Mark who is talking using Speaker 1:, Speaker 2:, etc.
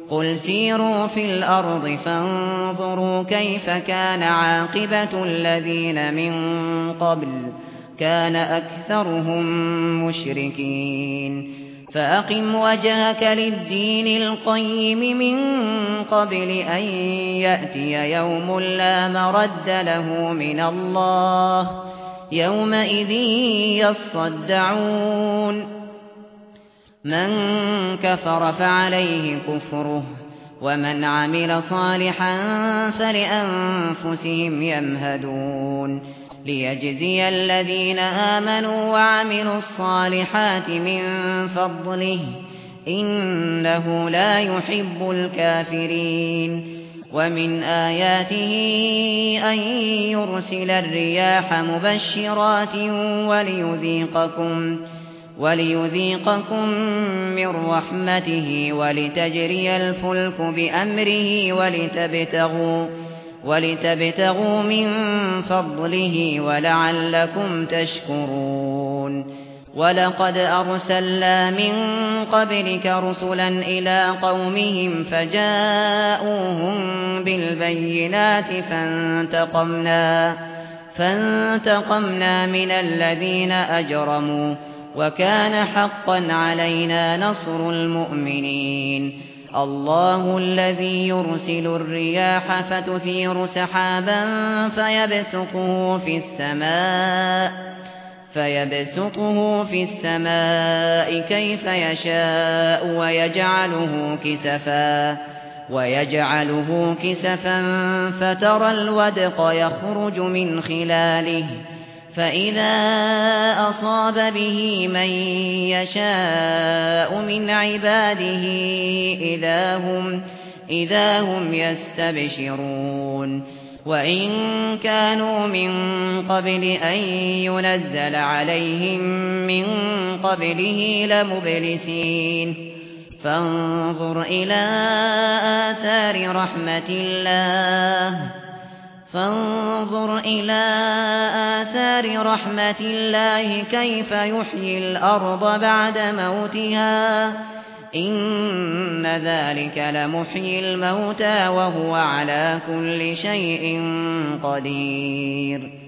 Speaker 1: قل سيروا في الأرض فانظروا كيف كان عاقبة الذين من قبل كان أكثرهم مشركين فأقم وجهك للدين القيم من قبل أن يأتي يوم لا مرد له من الله يومئذ يصدعون من كفر فعليه كفره ومن عمل صالحا فلأنفسهم يمهدون ليجزي الذين آمنوا وعملوا الصالحات من فضله إنه لا يحب الكافرين ومن آياته أن يرسل الرياح مبشرات وليذيقكم من رحمته ولتجري الفلك بأمره ولتبتغوا من فضله ولعلكم تشكرون ولقد أرسلنا من قبلك رسلا إلى قومهم فجاءوهم بالبينات فانتقمنا من الذين أجرموا وكان حقا علينا نصر المؤمنين الله الذي يرسل الرياح فتثير سحابا فيبسطه في السماء كيف يشاء ويجعله كسفا فترى الودق يخرج من خلاله فإذا أصاب به من يشاء من عباده إذا هم يستبشرون وإن كانوا من قبل أن ينزل عليهم من قبله لمبلسين فانظر إلى آثار رحمة الله كيف يحيي الأرض بعد موتها إن ذلك لمحيي الموتى وهو على كل شيء قدير